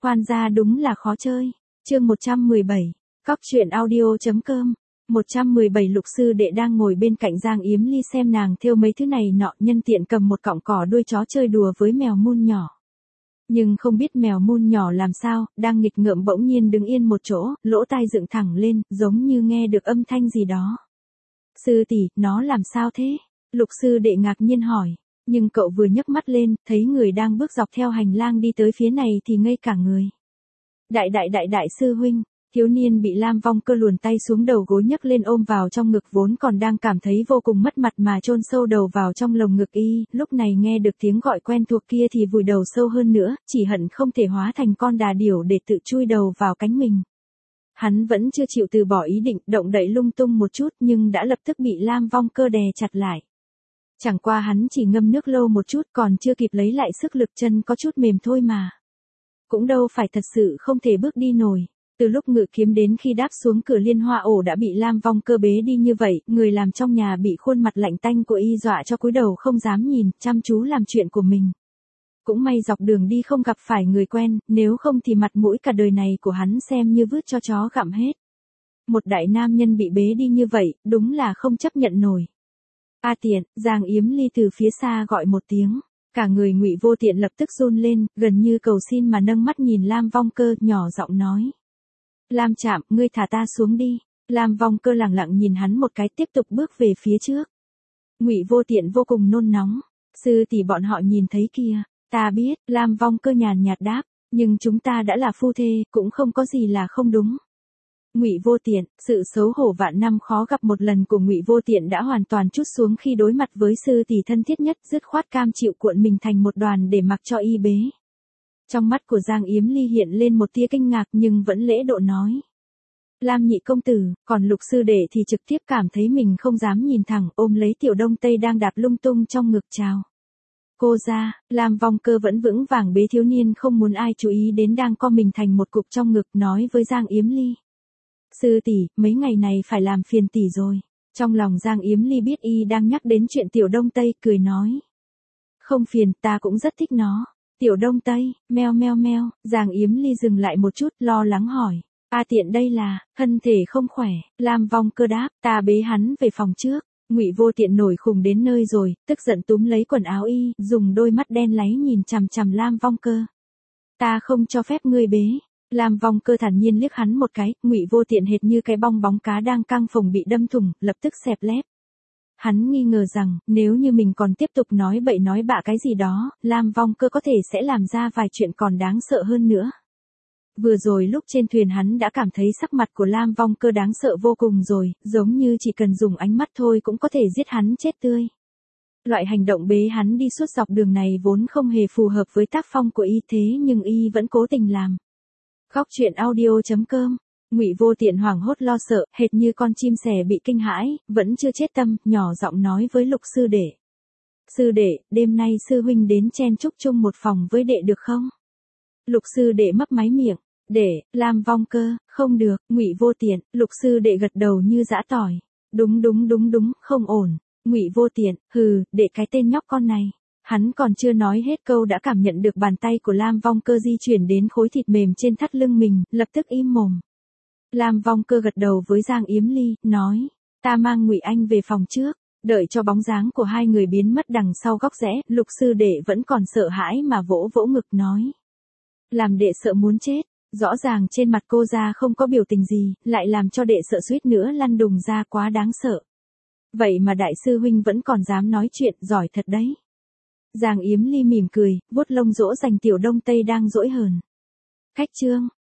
Khoan ra đúng là khó chơi. Chương 117. Cóc truyện audio.com. 117 Lục sư đệ đang ngồi bên cạnh Giang Yếm Ly xem nàng thêu mấy thứ này nọ, nhân tiện cầm một cọng cỏ đuôi chó chơi đùa với mèo mun nhỏ. Nhưng không biết mèo mun nhỏ làm sao, đang nghịch ngợm bỗng nhiên đứng yên một chỗ, lỗ tai dựng thẳng lên, giống như nghe được âm thanh gì đó. Sư tỷ, nó làm sao thế? Lục sư đệ ngạc nhiên hỏi. Nhưng cậu vừa nhấc mắt lên, thấy người đang bước dọc theo hành lang đi tới phía này thì ngây cả người. Đại sư huynh. Thiếu niên bị Lam Vong Cơ luồn tay xuống đầu gối nhấc lên ôm vào trong ngực, vốn còn đang cảm thấy vô cùng mất mặt mà chôn sâu đầu vào trong lồng ngực y, lúc này nghe được tiếng gọi quen thuộc kia thì vùi đầu sâu hơn nữa, chỉ hận không thể hóa thành con đà điểu để tự chui đầu vào cánh mình. Hắn vẫn chưa chịu từ bỏ ý định, động đậy lung tung một chút nhưng đã lập tức bị Lam Vong Cơ đè chặt lại. Chẳng qua hắn chỉ ngâm nước lâu một chút, còn chưa kịp lấy lại sức lực, chân có chút mềm thôi mà. Cũng đâu phải thật sự không thể bước đi nổi. Từ lúc ngự kiếm đến khi đáp xuống cửa Liên Hoa ổ đã bị Lam Vong Cơ bế đi như vậy, người làm trong nhà bị khuôn mặt lạnh tanh của y dọa cho cúi đầu không dám nhìn, chăm chú làm chuyện của mình. Cũng may dọc đường đi không gặp phải người quen, nếu không thì mặt mũi cả đời này của hắn xem như vứt cho chó gặm hết. Một đại nam nhân bị bế đi như vậy, đúng là không chấp nhận nổi. A Tiện, Giang Yếm Ly từ phía xa gọi một tiếng. Cả người Ngụy Vô Tiện lập tức run lên, gần như cầu xin mà nâng mắt nhìn Lam Vong Cơ, nhỏ giọng nói. Lam Trạm, ngươi thả ta xuống đi. Lam Vong Cơ lẳng lặng nhìn hắn một cái, tiếp tục bước về phía trước. Ngụy Vô Tiện vô cùng nôn nóng. Sư tỷ, bọn họ nhìn thấy kìa. Ta biết, Lam Vong Cơ nhàn nhạt đáp, nhưng chúng ta đã là phu thê, cũng không có gì là không đúng. Ngụy Vô Tiện, sự xấu hổ vạn năm khó gặp một lần của Ngụy Vô Tiện đã hoàn toàn trút xuống khi đối mặt với sư tỷ thân thiết nhất, dứt khoát cam chịu cuộn mình thành một đoàn để mặc cho y bế. Trong mắt của Giang Yếm Ly hiện lên một tia kinh ngạc nhưng vẫn lễ độ nói. Lam nhị công tử, còn Lục sư đệ thì trực tiếp cảm thấy mình không dám nhìn thẳng, ôm lấy Tiểu Đông Tây đang đạp lung tung trong ngực chào. Cô ra, Lam Vong Cơ vẫn vững vàng bế thiếu niên không muốn ai chú ý đến đang co mình thành một cục trong ngực, nói với Giang Yếm Ly. Sư tỷ, mấy ngày này phải làm phiền tỷ rồi. Trong lòng Giang Yếm Ly biết y đang nhắc đến chuyện Tiểu Đông Tây, cười nói. Không phiền, ta cũng rất thích nó. Tiểu Đông Tây, meo meo meo. Giang Yếm Ly dừng lại một chút, lo lắng hỏi. A Tiện đây là, thân thể không khỏe. Lam Vong Cơ đáp, ta bế hắn về phòng trước. Ngụy Vô Tiện nổi khùng đến nơi rồi, tức giận túm lấy quần áo y, dùng đôi mắt đen láy nhìn chằm chằm Lam Vong Cơ. Ta không cho phép ngươi bế. Lam Vong Cơ thản nhiên liếc hắn một cái, Ngụy Vô Tiện hệt như cái bong bóng cá đang căng phồng bị đâm thủng, lập tức xẹp lép. Hắn nghi ngờ rằng, nếu như mình còn tiếp tục nói bậy nói bạ cái gì đó, Lam Vong Cơ có thể sẽ làm ra vài chuyện còn đáng sợ hơn nữa. Vừa rồi lúc trên thuyền hắn đã cảm thấy sắc mặt của Lam Vong Cơ đáng sợ vô cùng rồi, giống như chỉ cần dùng ánh mắt thôi cũng có thể giết hắn chết tươi. Loại hành động bế hắn đi suốt dọc đường này vốn không hề phù hợp với tác phong của y, thế nhưng y vẫn cố tình làm. Cóc truyện audio.com. Ngụy Vô Tiện hoảng hốt lo sợ, hệt như con chim sẻ bị kinh hãi, vẫn chưa chết tâm, nhỏ giọng nói với Lục sư đệ. Sư đệ, đêm nay sư huynh đến chen chúc chung một phòng với đệ được không? Lục sư đệ mấp máy miệng. Đệ, Lam Vong Cơ, không được. Ngụy Vô Tiện, Lục sư đệ gật đầu như giã tỏi. Đúng, không ổn. Ngụy Vô Tiện, hừ, đệ cái tên nhóc con này. Hắn còn chưa nói hết câu đã cảm nhận được bàn tay của Lam Vong Cơ di chuyển đến khối thịt mềm trên thắt lưng mình, lập tức im mồm. Lam Vong Cơ gật đầu với Giang Yếm Ly, nói, ta mang Ngụy Anh về phòng trước. Đợi cho bóng dáng của hai người biến mất đằng sau góc rẽ, Lục sư đệ vẫn còn sợ hãi mà vỗ vỗ ngực nói. Làm đệ sợ muốn chết, rõ ràng trên mặt cô ra không có biểu tình gì, lại làm cho đệ sợ suýt nữa lăn đùng ra, quá đáng sợ. Vậy mà đại sư huynh vẫn còn dám nói chuyện, giỏi thật đấy. Giang Yếm Ly mỉm cười, vuốt lông dỗ dành Tiểu Đông Tây đang dỗi hờn. Khách trương,